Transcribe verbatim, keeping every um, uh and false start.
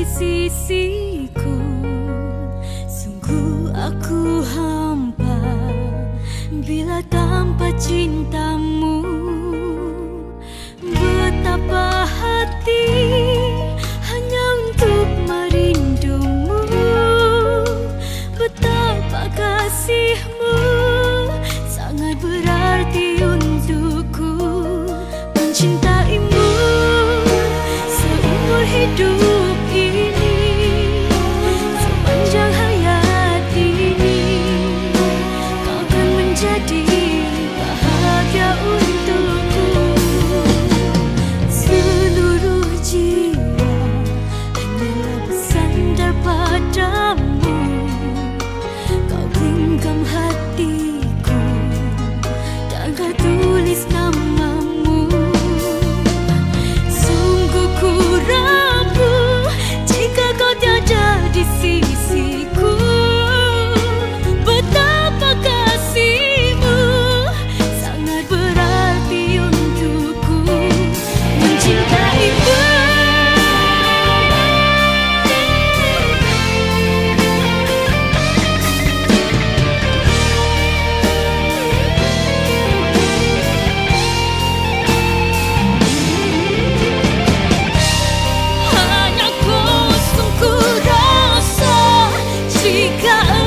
sisiku. Sungguh aku hampa bila tanpa cintamu. Betapa hati hanya untuk merindumu. Betapa kasihmu sangat berarti untukku. Mencintaimu seumur hidup ini, sepanjang hayat ini, kau kan menjadi bahagia untukku. Seluruh jiwa hanyalah bersandar padamu. Kau genggam hatiku dan kau tulis namamu. Sungguh ku rapuh jika kau tiada di sisiku. Betapa kasihmu sangat berarti untukku. Mencintaimu hanya kosong ku rasa jika